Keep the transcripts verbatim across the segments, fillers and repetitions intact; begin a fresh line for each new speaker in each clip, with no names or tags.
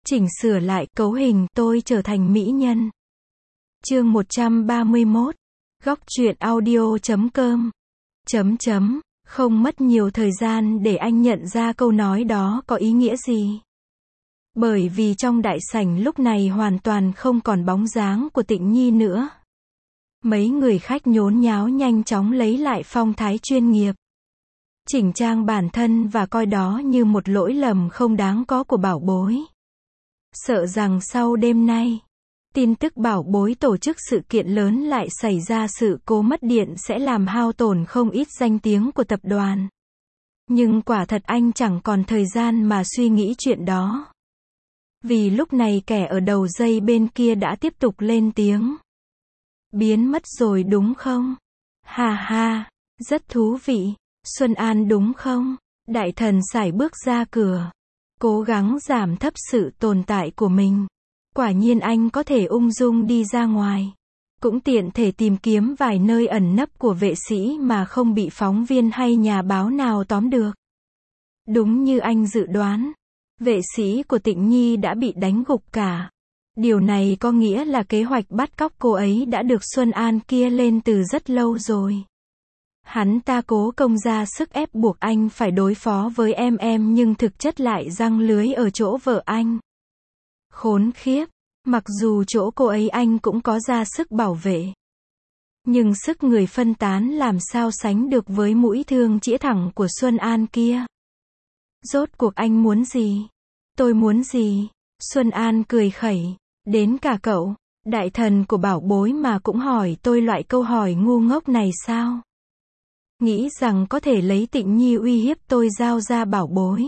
Chỉnh sửa lại cấu hình tôi trở thành mỹ nhân. Chương một trăm ba mươi mốt. Góc truyện audio chấm com. Chấm chấm. Không mất nhiều thời gian để anh nhận ra câu nói đó có ý nghĩa gì. Bởi vì trong đại sảnh lúc này hoàn toàn không còn bóng dáng của Tịnh Nhi nữa. Mấy người khách nhốn nháo nhanh chóng lấy lại phong thái chuyên nghiệp. Chỉnh trang bản thân và coi đó như một lỗi lầm không đáng có của bảo bối. Sợ rằng sau đêm nay, tin tức bảo bối tổ chức sự kiện lớn lại xảy ra sự cố mất điện sẽ làm hao tổn không ít danh tiếng của tập đoàn. Nhưng quả thật anh chẳng còn thời gian mà suy nghĩ chuyện đó. Vì lúc này kẻ ở đầu dây bên kia đã tiếp tục lên tiếng. Biến mất rồi đúng không? Ha ha, rất thú vị. Xuân An đúng không? Đại thần sải bước ra cửa. Cố gắng giảm thấp sự tồn tại của mình. Quả nhiên anh có thể ung dung đi ra ngoài. Cũng tiện thể tìm kiếm vài nơi ẩn nấp của vệ sĩ mà không bị phóng viên hay nhà báo nào tóm được. Đúng như anh dự đoán, vệ sĩ của Tịnh Nhi đã bị đánh gục cả. Điều này có nghĩa là kế hoạch bắt cóc cô ấy đã được Xuân An kia lên từ rất lâu rồi. Hắn ta cố công ra sức ép buộc anh phải đối phó với em em nhưng thực chất lại giăng lưới ở chỗ vợ anh. Khốn khiếp, mặc dù chỗ cô ấy anh cũng có ra sức bảo vệ. Nhưng sức người phân tán làm sao sánh được với mũi thương chĩa thẳng của Xuân An kia. Rốt cuộc anh muốn gì? Tôi muốn gì? Xuân An cười khẩy, đến cả cậu, đại thần của bảo bối mà cũng hỏi tôi loại câu hỏi ngu ngốc này sao? Nghĩ rằng có thể lấy Tịnh Nhi uy hiếp tôi giao ra bảo bối.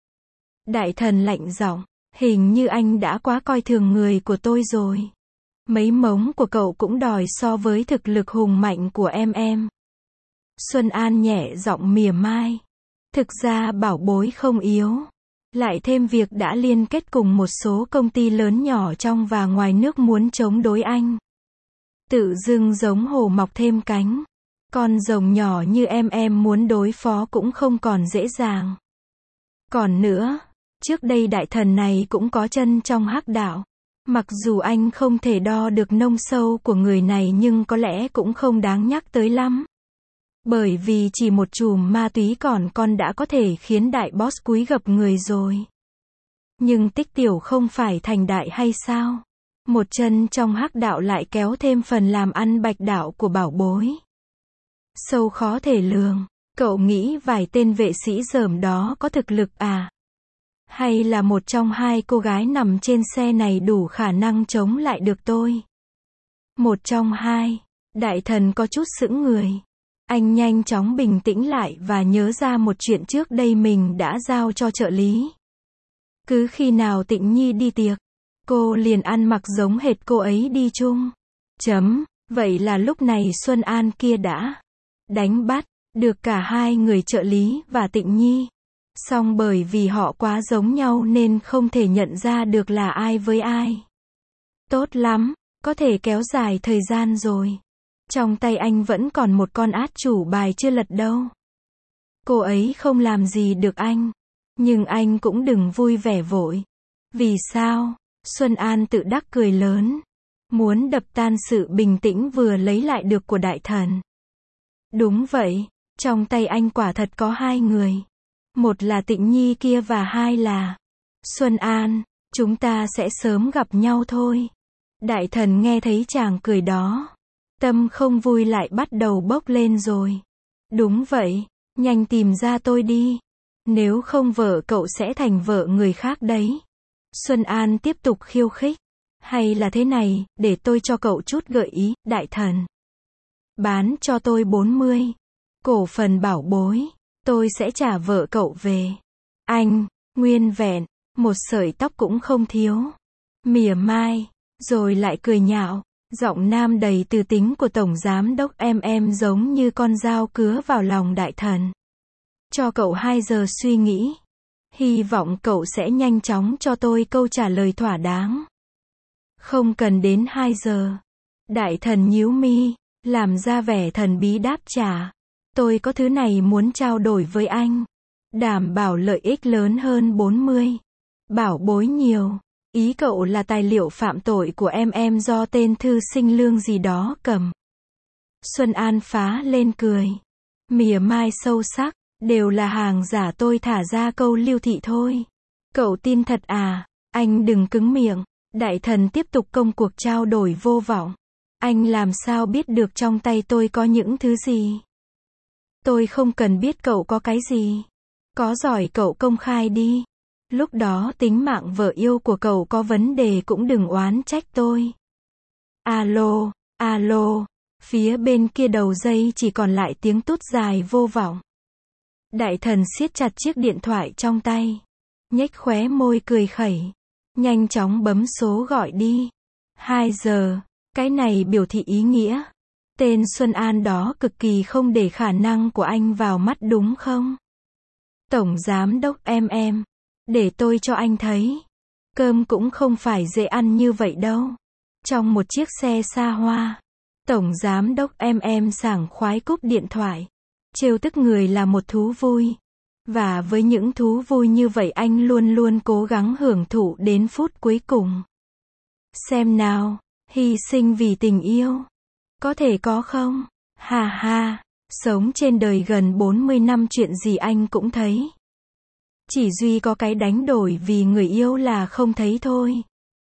Đại thần lạnh giọng, hình như anh đã quá coi thường người của tôi rồi. Mấy mống của cậu cũng đòi so với thực lực hùng mạnh của em em. Xuân An nhẹ giọng mỉa mai. Thực ra bảo bối không yếu. Lại thêm việc đã liên kết cùng một số công ty lớn nhỏ trong và ngoài nước muốn chống đối anh. Tự dưng giống hổ mọc thêm cánh. Con rồng nhỏ như em em muốn đối phó cũng không còn dễ dàng. Còn nữa, trước đây đại thần này cũng có chân trong hắc đạo. Mặc dù anh không thể đo được nông sâu của người này nhưng có lẽ cũng không đáng nhắc tới lắm. Bởi vì chỉ một chùm ma túy còn con đã có thể khiến đại boss cúi gập người rồi. Nhưng Tích Tiểu không phải thành đại hay sao? Một chân trong hắc đạo lại kéo thêm phần làm ăn bạch đạo của bảo bối. Sâu khó thể lường, cậu nghĩ vài tên vệ sĩ dởm đó có thực lực à? Hay là một trong hai cô gái nằm trên xe này đủ khả năng chống lại được tôi? Một trong hai, đại thần có chút sững người. Anh nhanh chóng bình tĩnh lại và nhớ ra một chuyện trước đây mình đã giao cho trợ lý. Cứ khi nào Tịnh Nhi đi tiệc, cô liền ăn mặc giống hệt cô ấy đi chung. Chấm, vậy là lúc này Xuân An kia đã đánh bắt được cả hai người trợ lý và Tịnh Nhi. Song bởi vì họ quá giống nhau nên không thể nhận ra được là ai với ai. Tốt lắm, có thể kéo dài thời gian rồi. Trong tay anh vẫn còn một con át chủ bài chưa lật đâu. Cô ấy không làm gì được anh. Nhưng anh cũng đừng vui vẻ vội. Vì sao? Xuân An tự đắc cười lớn. Muốn đập tan sự bình tĩnh vừa lấy lại được của đại thần. Đúng vậy, trong tay anh quả thật có hai người. Một là Tịnh Nhi kia và hai là Xuân An, chúng ta sẽ sớm gặp nhau thôi. Đại thần nghe thấy chàng cười đó. Tâm không vui lại bắt đầu bốc lên rồi. Đúng vậy, nhanh tìm ra tôi đi. Nếu không vợ cậu sẽ thành vợ người khác đấy. Xuân An tiếp tục khiêu khích. Hay là thế này, để tôi cho cậu chút gợi ý, đại thần. Bán cho tôi bốn mươi cổ phần bảo bối, tôi sẽ trả vợ cậu về. Anh, nguyên vẹn, một sợi tóc cũng không thiếu. Mỉa mai, rồi lại cười nhạo. Giọng nam đầy từ tính của tổng giám đốc em em giống như con dao cứa vào lòng đại thần. Cho cậu hai giờ suy nghĩ. Hy vọng cậu sẽ nhanh chóng cho tôi câu trả lời thỏa đáng. Không cần đến hai giờ. Đại thần nhíu mi, làm ra vẻ thần bí đáp trả. Tôi có thứ này muốn trao đổi với anh. Đảm bảo lợi ích lớn hơn bốn mươi. Bảo bối nhiều. Ý cậu là tài liệu phạm tội của em em do tên thư sinh Lương gì đó cầm. Xuân An phá lên cười. Mỉa mai sâu sắc, đều là hàng giả, tôi thả ra câu Lưu Thị thôi. Cậu tin thật à? Anh đừng cứng miệng. Đại thần tiếp tục công cuộc trao đổi vô vọng. Anh làm sao biết được trong tay tôi có những thứ gì? Tôi không cần biết cậu có cái gì. Có giỏi cậu công khai đi. Lúc đó tính mạng vợ yêu của cậu có vấn đề cũng đừng oán trách tôi. Alo, alo. Phía bên kia đầu dây chỉ còn lại tiếng tút dài vô vọng. Đại thần siết chặt chiếc điện thoại trong tay. Nhếch khóe môi cười khẩy. Nhanh chóng bấm số gọi đi. Hai giờ. Cái này biểu thị ý nghĩa. Tên Xuân An đó cực kỳ không để khả năng của anh vào mắt đúng không? Tổng giám đốc em em. Để tôi cho anh thấy. Cơm cũng không phải dễ ăn như vậy đâu. Trong một chiếc xe xa hoa. Tổng giám đốc em em sảng khoái cúp điện thoại. Trêu tức người là một thú vui. Và với những thú vui như vậy anh luôn luôn cố gắng hưởng thụ đến phút cuối cùng. Xem nào, hy sinh vì tình yêu. Có thể có không? Ha ha, sống trên đời gần bốn mươi năm chuyện gì anh cũng thấy. Chỉ duy có cái đánh đổi vì người yêu là không thấy thôi.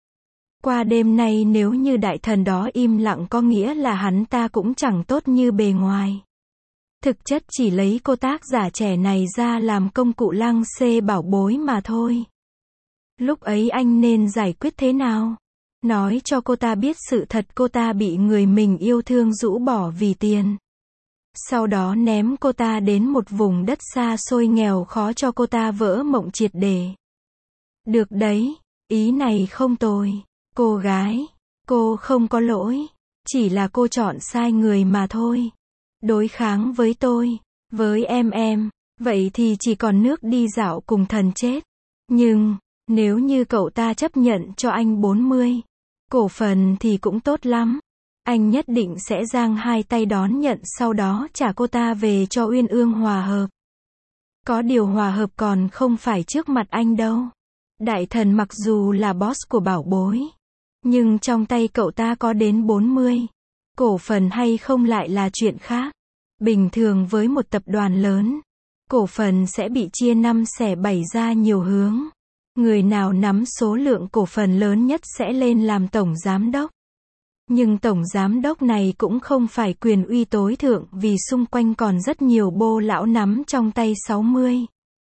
Qua đêm nay nếu như đại thần đó im lặng có nghĩa là hắn ta cũng chẳng tốt như bề ngoài. Thực chất chỉ lấy cô tác giả trẻ này ra làm công cụ lăng xê bảo bối mà thôi. Lúc ấy anh nên giải quyết thế nào? Nói cho cô ta biết sự thật cô ta bị người mình yêu thương rũ bỏ vì tiền. Sau đó ném cô ta đến một vùng đất xa xôi nghèo khó cho cô ta vỡ mộng triệt để. Được đấy, ý này không tồi. Cô gái, cô không có lỗi. Chỉ là cô chọn sai người mà thôi. Đối kháng với tôi, với em em, vậy thì chỉ còn nước đi dạo cùng thần chết. Nhưng, nếu như cậu ta chấp nhận cho anh bốn mươi cổ phần thì cũng tốt lắm. Anh nhất định sẽ giang hai tay đón nhận sau đó trả cô ta về cho Uyên Ương hòa hợp. Có điều hòa hợp còn không phải trước mặt anh đâu. Đại thần mặc dù là boss của bảo bối, nhưng trong tay cậu ta có đến bốn mươi cổ phần hay không lại là chuyện khác. Bình thường với một tập đoàn lớn, cổ phần sẽ bị chia năm xẻ bảy ra nhiều hướng. Người nào nắm số lượng cổ phần lớn nhất sẽ lên làm tổng giám đốc. Nhưng tổng giám đốc này cũng không phải quyền uy tối thượng vì xung quanh còn rất nhiều bô lão nắm trong tay sáu mươi.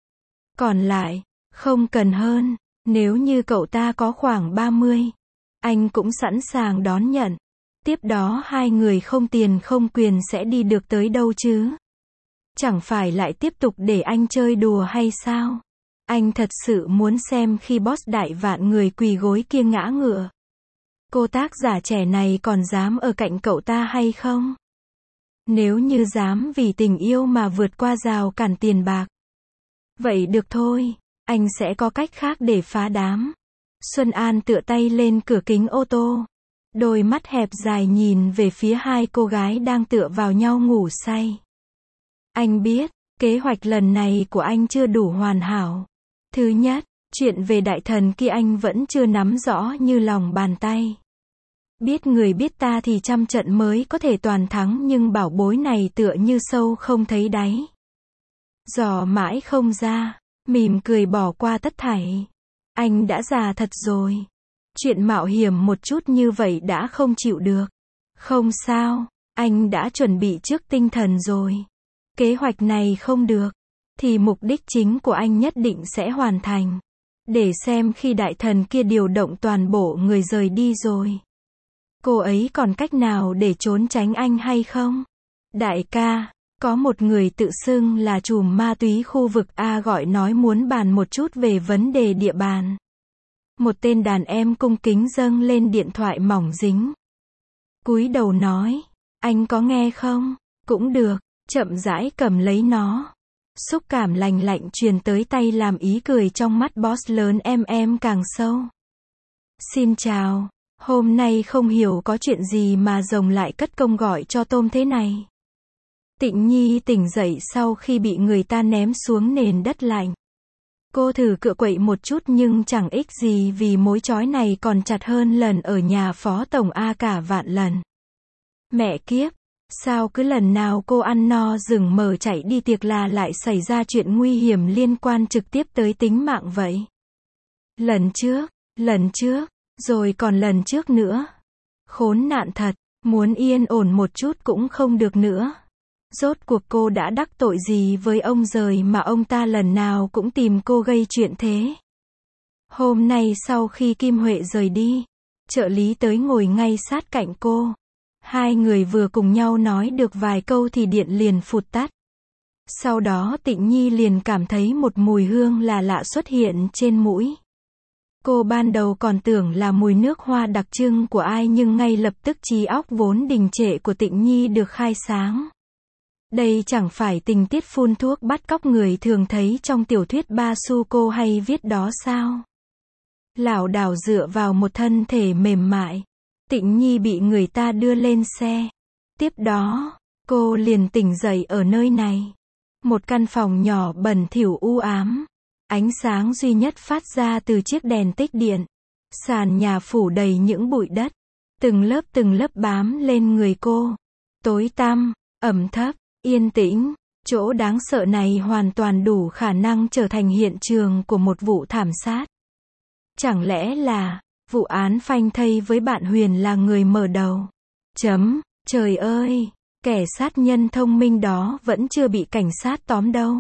Còn lại, không cần hơn, nếu như cậu ta có khoảng ba mươi, anh cũng sẵn sàng đón nhận. Tiếp đó hai người không tiền không quyền sẽ đi được tới đâu chứ? Chẳng phải lại tiếp tục để anh chơi đùa hay sao? Anh thật sự muốn xem khi boss đại vạn người quỳ gối kia ngã ngựa. Cô tác giả trẻ này còn dám ở cạnh cậu ta hay không? Nếu như dám vì tình yêu mà vượt qua rào cản tiền bạc. Vậy được thôi, anh sẽ có cách khác để phá đám. Xuân An tựa tay lên cửa kính ô tô. Đôi mắt hẹp dài nhìn về phía hai cô gái đang tựa vào nhau ngủ say. Anh biết, kế hoạch lần này của anh chưa đủ hoàn hảo. Thứ nhất, chuyện về đại thần kia anh vẫn chưa nắm rõ như lòng bàn tay. Biết người biết ta thì trăm trận mới có thể toàn thắng nhưng bảo bối này tựa như sâu không thấy đáy. Dò mãi không ra, mỉm cười bỏ qua tất thảy. Anh đã già thật rồi. Chuyện mạo hiểm một chút như vậy đã không chịu được. Không sao, anh đã chuẩn bị trước tinh thần rồi. Kế hoạch này không được, thì mục đích chính của anh nhất định sẽ hoàn thành. Để xem khi đại thần kia điều động toàn bộ người rời đi rồi. Cô ấy còn cách nào để trốn tránh anh hay không? Đại ca, có một người tự xưng là trùm ma túy khu vực A gọi nói muốn bàn một chút về vấn đề địa bàn. Một tên đàn em cung kính dâng lên điện thoại mỏng dính. Cúi đầu nói, anh có nghe không? Cũng được, chậm rãi cầm lấy nó. Xúc cảm lành lạnh truyền tới tay làm ý cười trong mắt boss lớn em em càng sâu. Xin chào, hôm nay không hiểu có chuyện gì mà rồng lại cất công gọi cho tôm thế này. Tịnh Nhi tỉnh dậy sau khi bị người ta ném xuống nền đất lạnh. Cô thử cựa quậy một chút nhưng chẳng ích gì vì mối trói này còn chặt hơn lần ở nhà phó tổng A cả vạn lần. Mẹ kiếp, sao cứ lần nào cô ăn no rừng mờ chạy đi tiệc là lại xảy ra chuyện nguy hiểm liên quan trực tiếp tới tính mạng vậy? Lần trước, lần trước, rồi còn lần trước nữa. Khốn nạn thật, muốn yên ổn một chút cũng không được nữa. Rốt cuộc cô đã đắc tội gì với ông rời mà ông ta lần nào cũng tìm cô gây chuyện thế? Hôm nay sau khi Kim Huệ rời đi, trợ lý tới ngồi ngay sát cạnh cô. Hai người vừa cùng nhau nói được vài câu thì điện liền phụt tắt. Sau đó Tịnh Nhi liền cảm thấy một mùi hương lạ lạ xuất hiện trên mũi. Cô ban đầu còn tưởng là mùi nước hoa đặc trưng của ai nhưng ngay lập tức trí óc vốn đình trệ của Tịnh Nhi được khai sáng. Đây chẳng phải tình tiết phun thuốc bắt cóc người thường thấy trong tiểu thuyết ba su cô hay viết đó sao? Lảo đảo dựa vào một thân thể mềm mại, Tịnh Nhi bị người ta đưa lên xe. Tiếp đó, cô liền tỉnh dậy ở nơi này. Một căn phòng nhỏ bẩn thỉu u ám. Ánh sáng duy nhất phát ra từ chiếc đèn tích điện. Sàn nhà phủ đầy những bụi đất. Từng lớp từng lớp bám lên người cô. Tối tăm, ẩm thấp, yên tĩnh. Chỗ đáng sợ này hoàn toàn đủ khả năng trở thành hiện trường của một vụ thảm sát. Chẳng lẽ là vụ án phanh thây với bạn Huyền là người mở đầu? Chấm, trời ơi, kẻ sát nhân thông minh đó vẫn chưa bị cảnh sát tóm đâu.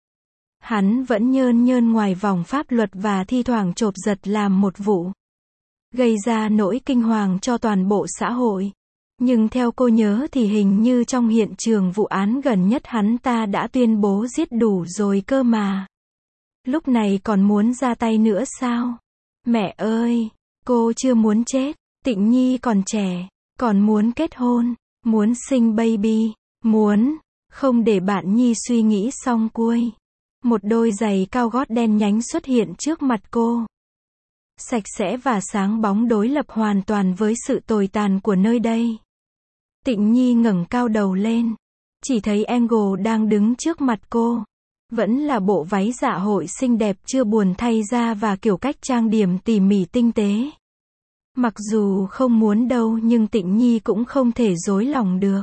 Hắn vẫn nhơn nhơn ngoài vòng pháp luật và thi thoảng chộp giật làm một vụ. Gây ra nỗi kinh hoàng cho toàn bộ xã hội. Nhưng theo cô nhớ thì hình như trong hiện trường vụ án gần nhất hắn ta đã tuyên bố giết đủ rồi cơ mà. Lúc này còn muốn ra tay nữa sao? Mẹ ơi, cô chưa muốn chết, Tịnh Nhi còn trẻ, còn muốn kết hôn, muốn sinh baby, muốn, không để bạn Nhi suy nghĩ xong xuôi. Một đôi giày cao gót đen nhánh xuất hiện trước mặt cô. Sạch sẽ và sáng bóng đối lập hoàn toàn với sự tồi tàn của nơi đây. Tịnh Nhi ngẩng cao đầu lên, chỉ thấy Angle đang đứng trước mặt cô. Vẫn là bộ váy dạ hội xinh đẹp chưa buồn thay ra và kiểu cách trang điểm tỉ mỉ tinh tế. Mặc dù không muốn đâu nhưng Tịnh Nhi cũng không thể dối lòng được.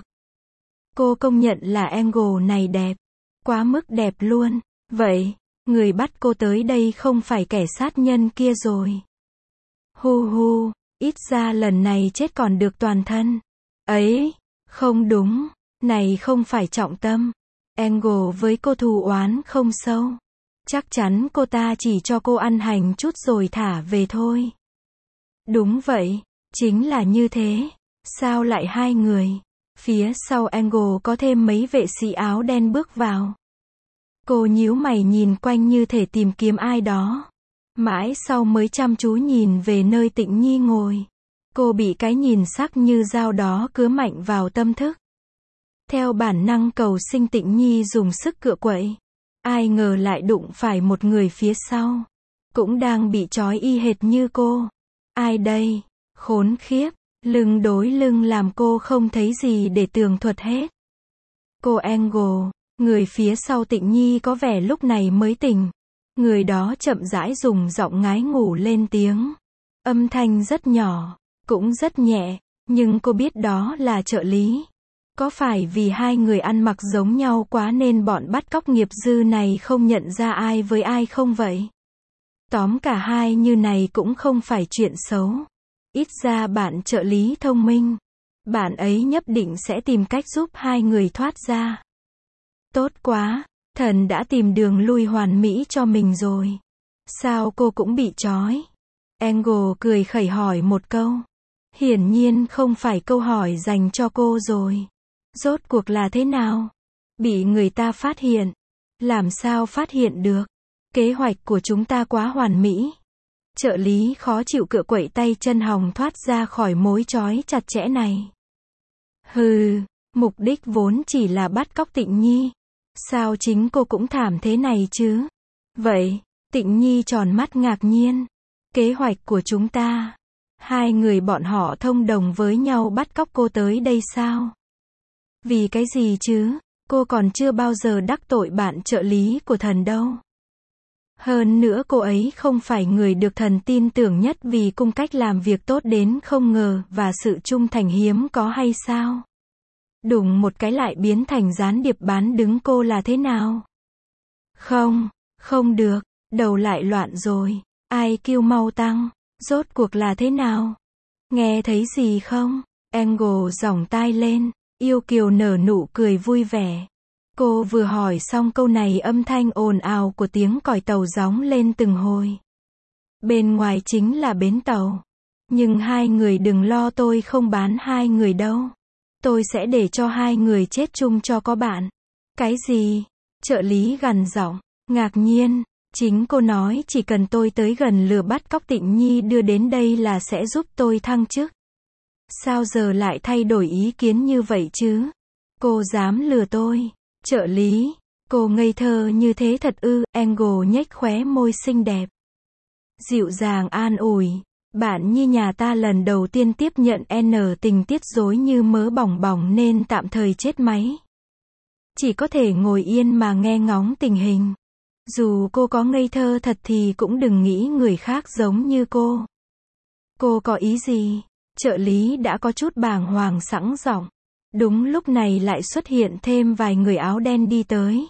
Cô công nhận là Angle này đẹp. Quá mức đẹp luôn. Vậy, người bắt cô tới đây không phải kẻ sát nhân kia rồi. Hu hu, ít ra lần này chết còn được toàn thân. Ấy, không đúng, này không phải trọng tâm. Angle với cô thù oán không sâu. Chắc chắn cô ta chỉ cho cô ăn hành chút rồi thả về thôi. Đúng vậy, chính là như thế. Sao lại hai người? Phía sau Angle có thêm mấy vệ sĩ áo đen bước vào. Cô nhíu mày nhìn quanh như thể tìm kiếm ai đó. Mãi sau mới chăm chú nhìn về nơi Tịnh Nhi ngồi. Cô bị cái nhìn sắc như dao đó cứa mạnh vào tâm thức. Theo bản năng cầu sinh Tịnh Nhi dùng sức cựa quậy. Ai ngờ lại đụng phải một người phía sau. Cũng đang bị trói y hệt như cô. Ai đây? Khốn khiếp. Lưng đối lưng làm cô không thấy gì để tường thuật hết. Cô Angle. Người phía sau Tịnh Nhi có vẻ lúc này mới tỉnh. Người đó chậm rãi dùng giọng ngái ngủ lên tiếng. Âm thanh rất nhỏ, cũng rất nhẹ, nhưng cô biết đó là trợ lý. Có phải vì hai người ăn mặc giống nhau quá nên bọn bắt cóc nghiệp dư này không nhận ra ai với ai không vậy? Tóm cả hai như này cũng không phải chuyện xấu. Ít ra bạn trợ lý thông minh. Bạn ấy nhất định sẽ tìm cách giúp hai người thoát ra. Tốt quá, thần đã tìm đường lui hoàn mỹ cho mình rồi. Sao cô cũng bị trói? Angle cười khẩy hỏi một câu. Hiển nhiên không phải câu hỏi dành cho cô rồi. Rốt cuộc là thế nào? Bị người ta phát hiện. Làm sao phát hiện được? Kế hoạch của chúng ta quá hoàn mỹ. Trợ lý khó chịu cựa quậy tay chân hồng thoát ra khỏi mối trói chặt chẽ này. Hừ, mục đích vốn chỉ là bắt cóc Tịnh Nhi. Sao chính cô cũng thảm thế này chứ? Vậy, Tịnh Nhi tròn mắt ngạc nhiên. Kế hoạch của chúng ta. Hai người bọn họ thông đồng với nhau bắt cóc cô tới đây sao? Vì cái gì chứ? Cô còn chưa bao giờ đắc tội bạn trợ lý của thần đâu. Hơn nữa cô ấy không phải người được thần tin tưởng nhất vì cung cách làm việc tốt đến không ngờ và sự trung thành hiếm có hay sao? Đùng một cái lại biến thành gián điệp bán đứng cô là thế nào? Không, không được, đầu lại loạn rồi. I Q mau tăng, rốt cuộc là thế nào? Nghe thấy gì không? Angle giỏng tai lên, yêu kiều nở nụ cười vui vẻ. Cô vừa hỏi xong câu này âm thanh ồn ào của tiếng còi tàu gióng lên từng hồi. Bên ngoài chính là bến tàu. Nhưng hai người đừng lo, tôi không bán hai người đâu. Tôi sẽ để cho hai người chết chung cho có bạn. Cái gì? Trợ lý gằn giọng, ngạc nhiên. Chính cô nói chỉ cần tôi tới gần lừa bắt cóc Tịnh Nhi đưa đến đây là sẽ giúp tôi thăng chức. Sao giờ lại thay đổi ý kiến như vậy chứ? Cô dám lừa tôi? Trợ lý, cô ngây thơ như thế thật ư? Angle nhếch khóe môi xinh đẹp. Dịu dàng an ủi. Bạn như nhà ta lần đầu tiên tiếp nhận N tình tiết rối như mớ bỏng bỏng nên tạm thời chết máy. Chỉ có thể ngồi yên mà nghe ngóng tình hình. Dù cô có ngây thơ thật thì cũng đừng nghĩ người khác giống như cô. Cô có ý gì? Trợ lý đã có chút bàng hoàng sẵn giọng. Đúng lúc này lại xuất hiện thêm vài người áo đen đi tới.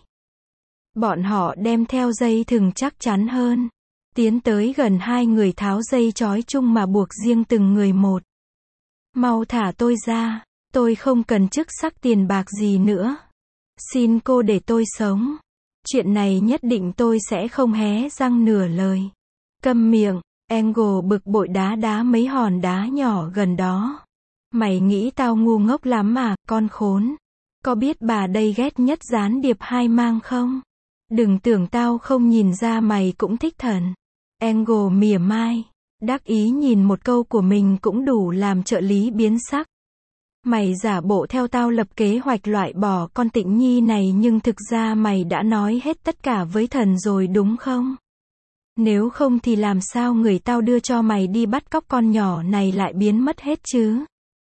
Bọn họ đem theo dây thừng chắc chắn hơn. Tiến tới gần hai người tháo dây trói chung mà buộc riêng từng người một. Mau thả tôi ra, tôi không cần chức sắc tiền bạc gì nữa. Xin cô để tôi sống. Chuyện này nhất định tôi sẽ không hé răng nửa lời. Câm miệng, Angle bực bội đá đá mấy hòn đá nhỏ gần đó. Mày nghĩ tao ngu ngốc lắm à, con khốn. Có biết bà đây ghét nhất gián điệp hai mang không? Đừng tưởng tao không nhìn ra mày cũng thích thần. Angle mỉa mai, đắc ý nhìn một câu của mình cũng đủ làm trợ lý biến sắc. Mày giả bộ theo tao lập kế hoạch loại bỏ con Tịnh Nhi này nhưng thực ra mày đã nói hết tất cả với thần rồi đúng không? Nếu không thì làm sao người tao đưa cho mày đi bắt cóc con nhỏ này lại biến mất hết chứ?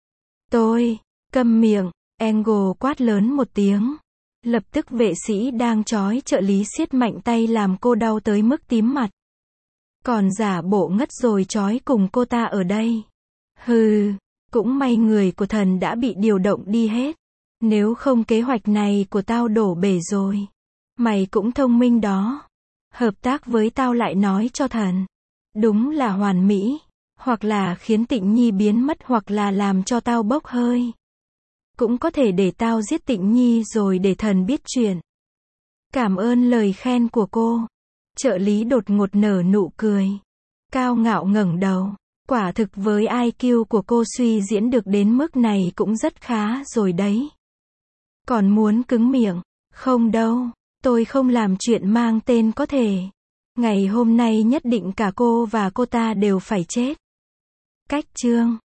Tôi, câm miệng, Angle quát lớn một tiếng. Lập tức vệ sĩ đang trói trợ lý siết mạnh tay làm cô đau tới mức tím mặt. Còn giả bộ ngất rồi trói cùng cô ta ở đây. Hừ, cũng may người của thần đã bị điều động đi hết. Nếu không kế hoạch này của tao đổ bể rồi. Mày cũng thông minh đó. Hợp tác với tao lại nói cho thần. Đúng là hoàn mỹ. Hoặc là khiến Tịnh Nhi biến mất hoặc là làm cho tao bốc hơi. Cũng có thể để tao giết Tịnh Nhi rồi để thần biết chuyện. Cảm ơn lời khen của cô. Trợ lý đột ngột nở nụ cười. Cao ngạo ngẩng đầu. Quả thực với I Q của cô suy diễn được đến mức này cũng rất khá rồi đấy. Còn muốn cứng miệng? Không đâu. Tôi không làm chuyện mang tên có thể. Ngày hôm nay nhất định cả cô và cô ta đều phải chết. Cách chương